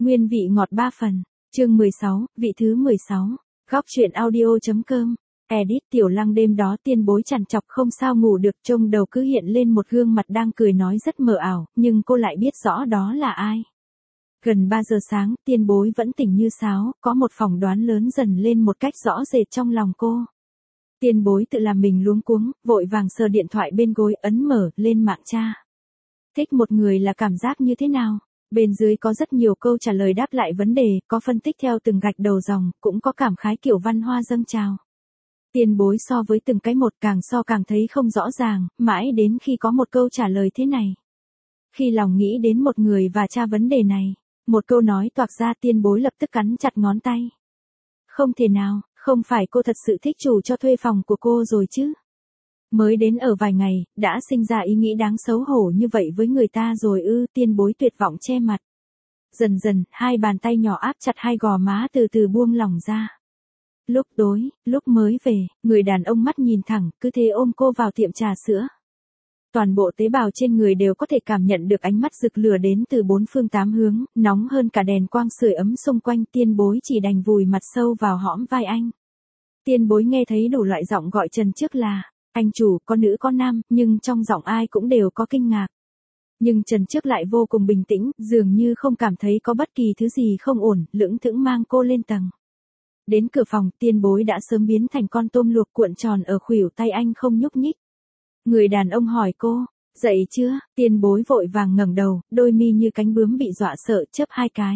Nguyên vị ngọt 3 phần. Chương 16, vị thứ 16. Góc truyện audio.com. Edit. Tiểu Lăng đêm đó Tiên Bối trằn trọc không sao ngủ được, trông đầu cứ hiện lên một gương mặt đang cười nói rất mờ ảo, nhưng cô lại biết rõ đó là ai. Gần 3 giờ sáng, Tiên Bối vẫn tỉnh như sáo, có một phỏng đoán lớn dần lên một cách rõ rệt trong lòng cô. Tiên Bối tự làm mình luống cuống, vội vàng sờ điện thoại bên gối, ấn mở, lên mạng tra. Thích một người là cảm giác như thế nào? Bên dưới có rất nhiều câu trả lời đáp lại vấn đề, có phân tích theo từng gạch đầu dòng, cũng có cảm khái kiểu văn hoa dâng trào. Tiên Bối so với từng cái một, càng so càng thấy không rõ ràng, mãi đến khi có một câu trả lời thế này. Khi lòng nghĩ đến một người và tra vấn đề này, một câu nói toạc ra, Tiên Bối lập tức cắn chặt ngón tay. Không thể nào, không phải cô thật sự thích chủ cho thuê phòng của cô rồi chứ? Mới đến ở vài ngày, đã sinh ra ý nghĩ đáng xấu hổ như vậy với người ta rồi ư? Tiên Bối tuyệt vọng che mặt. Dần dần, hai bàn tay nhỏ áp chặt hai gò má từ từ buông lỏng ra. Lúc tối, lúc mới về, người đàn ông mắt nhìn thẳng, cứ thế ôm cô vào tiệm trà sữa. Toàn bộ tế bào trên người đều có thể cảm nhận được ánh mắt rực lửa đến từ bốn phương tám hướng, nóng hơn cả đèn quang sưởi ấm xung quanh. Tiên Bối chỉ đành vùi mặt sâu vào hõm vai anh. Tiên Bối nghe thấy đủ loại giọng gọi Trần trước là anh chủ, có nữ có nam, nhưng trong giọng ai cũng đều có kinh ngạc. Nhưng Trần trước lại vô cùng bình tĩnh, dường như không cảm thấy có bất kỳ thứ gì không ổn, lững thững mang cô lên tầng. Đến cửa phòng, Tiên Bối đã sớm biến thành con tôm luộc cuộn tròn ở khuỷu tay anh không nhúc nhích. Người đàn ông hỏi cô, dậy chưa? Tiên Bối vội vàng ngẩng đầu, đôi mi như cánh bướm bị dọa sợ, chớp hai cái.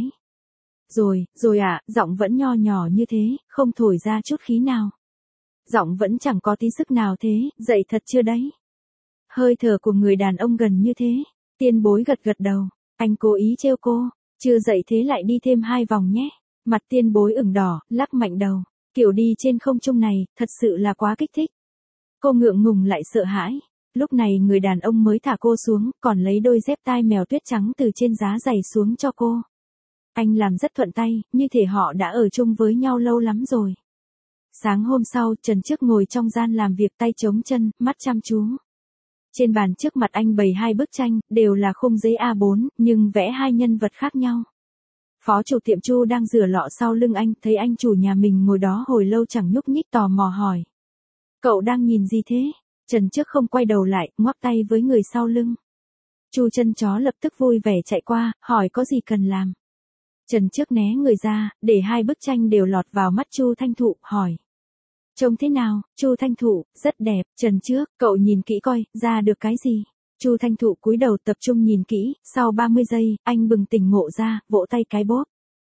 Rồi ạ, giọng vẫn nho nhỏ như thế, không thổi ra chút khí nào. Giọng vẫn chẳng có tí sức nào thế, dậy thật chưa đấy? Hơi thở của người đàn ông gần như thế. Tiên Bối gật gật đầu, anh cố ý trêu cô, chưa dậy thế lại đi thêm 2 vòng nhé. Mặt Tiên Bối ửng đỏ, lắc mạnh đầu, kiểu đi trên không trung này, thật sự là quá kích thích. Cô ngượng ngùng lại sợ hãi. Lúc này người đàn ông mới thả cô xuống, còn lấy đôi dép tai mèo tuyết trắng từ trên giá giày xuống cho cô. Anh làm rất thuận tay, như thể họ đã ở chung với nhau lâu lắm rồi. Sáng hôm sau, Trần trước ngồi trong gian làm việc, tay chống chân, mắt chăm chú. Trên bàn trước mặt anh bày 2 bức tranh, đều là khung giấy A4, nhưng vẽ 2 nhân vật khác nhau. Phó chủ tiệm Chu đang rửa lọ sau lưng anh, thấy anh chủ nhà mình ngồi đó hồi lâu chẳng nhúc nhích, tò mò hỏi. Cậu đang nhìn gì thế? Trần trước không quay đầu lại, ngoắc tay với người sau lưng. Chu chân chó lập tức vui vẻ chạy qua, hỏi có gì cần làm. Trần trước né người ra, để 2 bức tranh đều lọt vào mắt Chu Thanh Thụ, hỏi. Trông thế nào? Chu Thanh Thụ, rất đẹp. Trần trước, cậu nhìn kỹ coi, ra được cái gì? Chu Thanh Thụ cúi đầu tập trung nhìn kỹ, sau 30 giây, anh bừng tỉnh ngộ ra, vỗ tay cái bóp.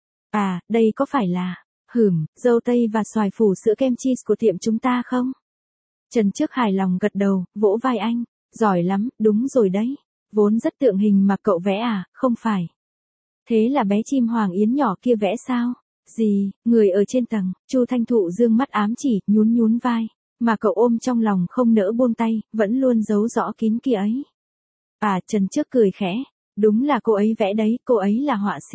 À, đây có phải là, dâu tây và xoài phủ sữa kem cheese của tiệm chúng ta không? Trần trước hài lòng gật đầu, vỗ vai anh. Giỏi lắm, đúng rồi đấy. Vốn rất tượng hình mà cậu vẽ à, không phải? Thế là bé chim hoàng yến nhỏ kia vẽ sao? Gì, người ở trên tầng. Chu Thanh Thụ dương mắt ám chỉ, nhún vai. Mà cậu ôm trong lòng không nỡ buông tay, vẫn luôn giấu rõ kín kia ấy. À, Trần trước cười khẽ. Đúng là cô ấy vẽ đấy, cô ấy là họa sĩ.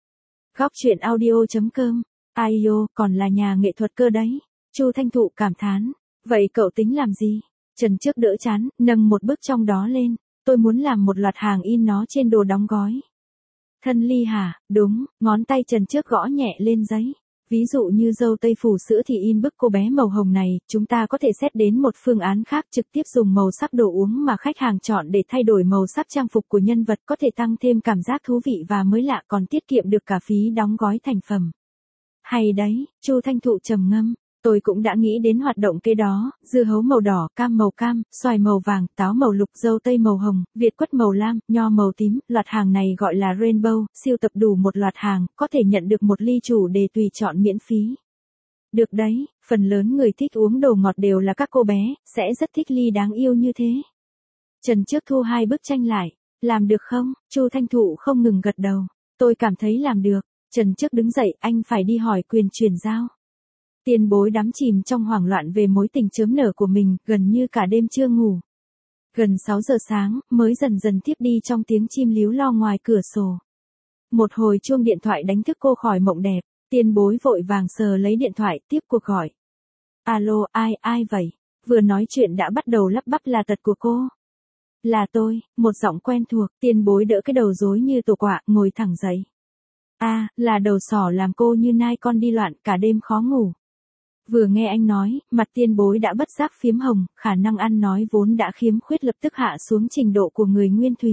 Góc truyện audio.com. Ai còn là nhà nghệ thuật cơ đấy. Chu Thanh Thụ cảm thán. Vậy cậu tính làm gì? Trần trước đỡ chán, nâng một bức trong đó lên. Tôi muốn làm một loạt hàng in nó trên đồ đóng gói. Thân ly hả? Đúng, ngón tay Trần trước gõ nhẹ lên giấy. Ví dụ như dâu tây phủ sữa thì in bức cô bé màu hồng này, chúng ta có thể xét đến một phương án khác, trực tiếp dùng màu sắc đồ uống mà khách hàng chọn để thay đổi màu sắc trang phục của nhân vật, có thể tăng thêm cảm giác thú vị và mới lạ, còn tiết kiệm được cả phí đóng gói thành phẩm. Hay đấy, Chu Thanh Thụ trầm ngâm. Tôi cũng đã nghĩ đến hoạt động kế đó, dưa hấu màu đỏ, cam màu cam, xoài màu vàng, táo màu lục, dâu tây màu hồng, việt quất màu lam, nho màu tím, loạt hàng này gọi là Rainbow, siêu tập đủ một loạt hàng, có thể nhận được một ly chủ đề tùy chọn miễn phí. Được đấy, phần lớn người thích uống đồ ngọt đều là các cô bé, sẽ rất thích ly đáng yêu như thế. Trần trước thu 2 bức tranh lại, làm được không? Chu Thanh Thụ không ngừng gật đầu, tôi cảm thấy làm được. Trần trước đứng dậy, anh phải đi hỏi quyền chuyển giao. Tiên Bối đắm chìm trong hoảng loạn về mối tình chớm nở của mình, gần như cả đêm chưa ngủ. Gần 6 giờ sáng, mới dần dần thiếp đi trong tiếng chim líu lo ngoài cửa sổ. Một hồi chuông điện thoại đánh thức cô khỏi mộng đẹp, Tiên Bối vội vàng sờ lấy điện thoại, tiếp cuộc gọi. Alo, ai vậy? Vừa nói chuyện đã bắt đầu lắp bắp là tật của cô. Là tôi, một giọng quen thuộc, Tiên Bối đỡ cái đầu rối như tổ quạ, ngồi thẳng dậy. Là đầu sỏ làm cô như nai con đi loạn cả đêm khó ngủ. Vừa nghe anh nói, mặt Tiên Bối đã bất giác phiếm hồng, khả năng ăn nói vốn đã khiếm khuyết lập tức hạ xuống trình độ của người nguyên thủy.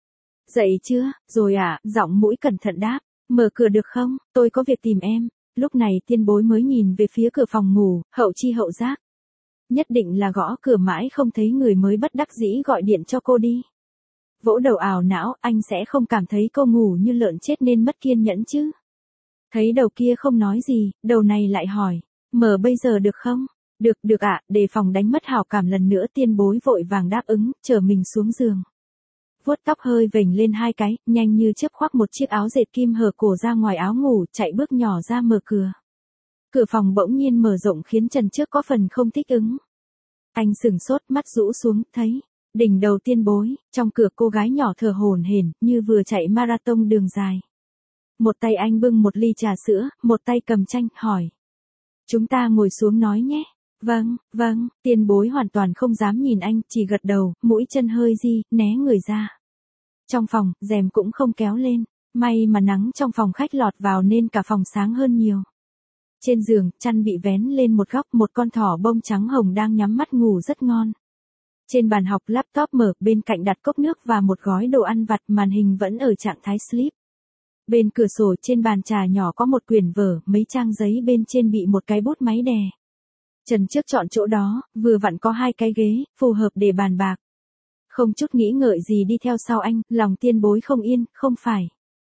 Dậy chưa, rồi giọng mũi cẩn thận đáp, mở cửa được không, tôi có việc tìm em. Lúc này Tiên Bối mới nhìn về phía cửa phòng ngủ, hậu chi hậu giác. Nhất định là gõ cửa mãi không thấy người mới bất đắc dĩ gọi điện cho cô đi. Vỗ đầu ảo não, anh sẽ không cảm thấy cô ngủ như lợn chết nên mất kiên nhẫn chứ. Thấy đầu kia không nói gì, đầu này lại hỏi, mở bây giờ được không? Được đề phòng đánh mất hảo cảm lần nữa Tiên Bối vội vàng đáp ứng, chở mình xuống giường. Vuốt tóc hơi vểnh lên hai cái, nhanh như chớp khoác một chiếc áo dệt kim hở cổ ra ngoài áo ngủ, chạy bước nhỏ ra mở cửa. Cửa phòng bỗng nhiên mở rộng khiến Trần Trước có phần không thích ứng. Anh sừng sốt, mắt rũ xuống, thấy đỉnh đầu Tiên Bối, trong cửa cô gái nhỏ thở hổn hển, như vừa chạy marathon đường dài. Một tay anh bưng một ly trà sữa, một tay cầm tranh, hỏi. Chúng ta ngồi xuống nói nhé. Vâng, Tiên Bối hoàn toàn không dám nhìn anh, chỉ gật đầu, mũi chân hơi di, né người ra. Trong phòng, rèm cũng không kéo lên, may mà nắng trong phòng khách lọt vào nên cả phòng sáng hơn nhiều. Trên giường, chăn bị vén lên một góc, một con thỏ bông trắng hồng đang nhắm mắt ngủ rất ngon. Trên bàn học laptop mở, bên cạnh đặt cốc nước và một gói đồ ăn vặt, màn hình vẫn ở trạng thái sleep. Bên cửa sổ trên bàn trà nhỏ có một quyển vở, mấy trang giấy bên trên bị một cái bút máy đè. Trần Trước chọn chỗ đó, vừa vặn có hai cái ghế, phù hợp để bàn bạc. Không chút nghĩ ngợi gì đi theo sau anh, lòng Tiên Bối không yên, không phải.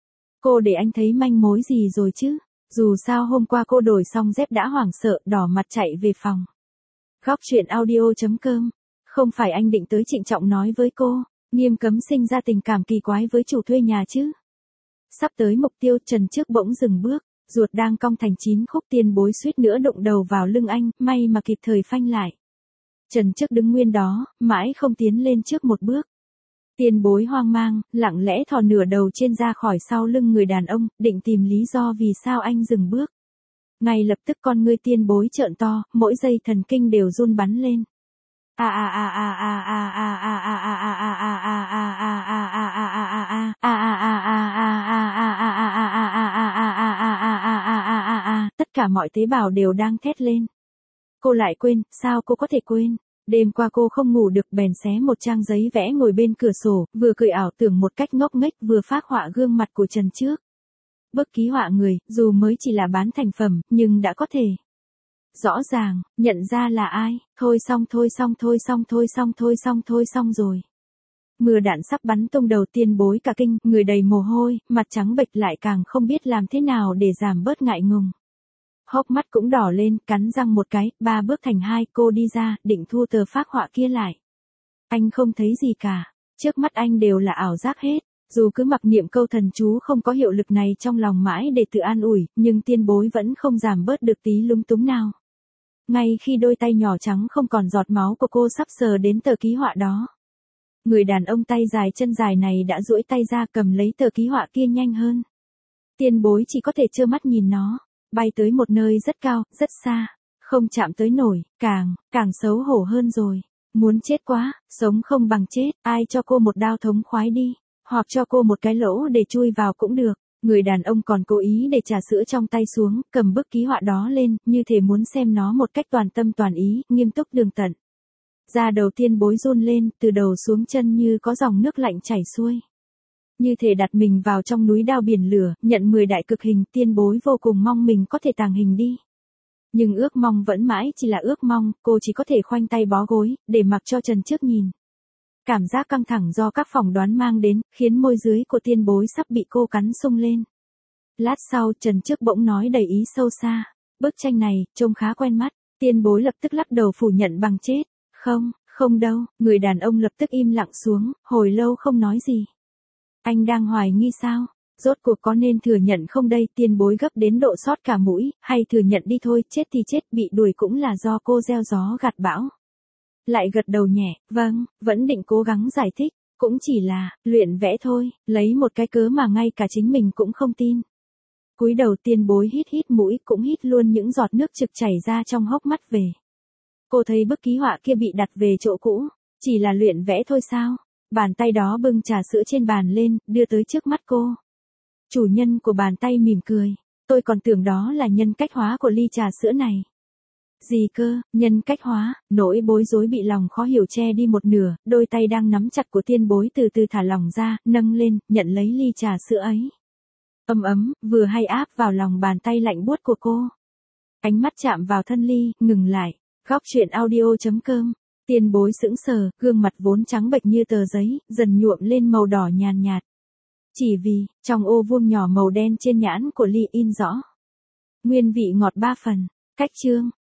Cô để anh thấy manh mối gì rồi chứ? Dù sao hôm qua cô đổi xong dép đã hoảng sợ, đỏ mặt chạy về phòng. Góc truyện audio.com. Không phải anh định tới trịnh trọng nói với cô, nghiêm cấm sinh ra tình cảm kỳ quái với chủ thuê nhà chứ? Sắp tới mục tiêu, Trần Trước bỗng dừng bước, ruột đang cong thành 9 khúc Tiên Bối suýt nữa đụng đầu vào lưng anh, may mà kịp thời phanh lại. Trần Trước đứng nguyên đó, mãi không tiến lên trước một bước. Tiên Bối hoang mang, lặng lẽ thò nửa đầu trên ra khỏi sau lưng người đàn ông, định tìm lý do vì sao anh dừng bước. Ngay lập tức con ngươi Tiên Bối trợn to, mỗi giây thần kinh đều run bắn lên. Tất cả mọi tế bào đều đang thét lên. Cô lại quên, sao cô có thể quên? Đêm qua cô không ngủ được bèn xé một trang giấy vẽ ngồi bên cửa sổ, vừa cười ảo tưởng một cách ngốc nghếch vừa phác họa gương mặt của Trần Trước. Bức ký họa người, dù mới chỉ là bán thành phẩm, nhưng đã có thể rõ ràng, nhận ra là ai, thôi xong rồi. Mưa đạn sắp bắn tung đầu Tiên Bối cả kinh, người đầy mồ hôi, mặt trắng bệch lại càng không biết làm thế nào để giảm bớt ngại ngùng. Hốc mắt cũng đỏ lên, cắn răng một cái, 3 bước thành 2, cô đi ra, định thu tờ phác họa kia lại. Anh không thấy gì cả, trước mắt anh đều là ảo giác hết. Dù cứ mặc niệm câu thần chú không có hiệu lực này trong lòng mãi để tự an ủi, nhưng Tiên Bối vẫn không giảm bớt được tí lúng túng nào. Ngay khi đôi tay nhỏ trắng không còn giọt máu của cô sắp sờ đến tờ ký họa đó, người đàn ông tay dài chân dài này đã duỗi tay ra cầm lấy tờ ký họa kia nhanh hơn. Tiên Bối chỉ có thể trơ mắt nhìn nó bay tới một nơi rất cao, rất xa, không chạm tới nổi, càng xấu hổ hơn rồi. Muốn chết quá, sống không bằng chết, ai cho cô một đao thống khoái đi, hoặc cho cô một cái lỗ để chui vào cũng được. Người đàn ông còn cố ý để trà sữa trong tay xuống, cầm bức ký họa đó lên, như thể muốn xem nó một cách toàn tâm toàn ý, nghiêm túc tường tận. Da đầu Tiên Bối run lên, từ đầu xuống chân như có dòng nước lạnh chảy xuôi. Như thể đặt mình vào trong núi đao biển lửa, nhận 10 đại cực hình, Tiên Bối vô cùng mong mình có thể tàng hình đi. Nhưng ước mong vẫn mãi chỉ là ước mong, cô chỉ có thể khoanh tay bó gối, để mặc cho Trần Trước nhìn. Cảm giác căng thẳng do các phỏng đoán mang đến, khiến môi dưới của Tiên Bối sắp bị cô cắn sung lên. Lát sau, Trần Trước bỗng nói đầy ý sâu xa. Bức tranh này, trông khá quen mắt. Tiên Bối lập tức lắc đầu phủ nhận bằng chết. Không đâu, người đàn ông lập tức im lặng xuống, hồi lâu không nói gì. Anh đang hoài nghi sao? Rốt cuộc có nên thừa nhận không đây? Tiên Bối gấp đến độ sót cả mũi, hay thừa nhận đi thôi, chết thì chết, bị đuổi cũng là do cô gieo gió gặt bão. Lại gật đầu nhẹ, vâng, vẫn định cố gắng giải thích, cũng chỉ là luyện vẽ thôi, lấy một cái cớ mà ngay cả chính mình cũng không tin. Cúi đầu Tiên Bối hít mũi, cũng hít luôn những giọt nước trực chảy ra trong hốc mắt về. Cô thấy bức ký họa kia bị đặt về chỗ cũ, chỉ là luyện vẽ thôi sao? Bàn tay đó bưng trà sữa trên bàn lên, đưa tới trước mắt cô. Chủ nhân của bàn tay mỉm cười. Tôi còn tưởng đó là nhân cách hóa của ly trà sữa này. Gì cơ, nhân cách hóa, nỗi bối rối bị lòng khó hiểu che đi một nửa, đôi tay đang nắm chặt của tiên bối từ từ thả lỏng ra, nâng lên, nhận lấy ly trà sữa ấy. Ấm, vừa hay áp vào lòng bàn tay lạnh buốt của cô. Ánh mắt chạm vào thân ly, ngừng lại. Góc truyện audio.com. Tiên bối sững sờ, gương mặt vốn trắng bệch như tờ giấy, dần nhuộm lên màu đỏ nhàn nhạt. Chỉ vì, trong ô vuông nhỏ màu đen trên nhãn của ly in rõ. Nguyên vị ngọt 3 phần. Cách chương.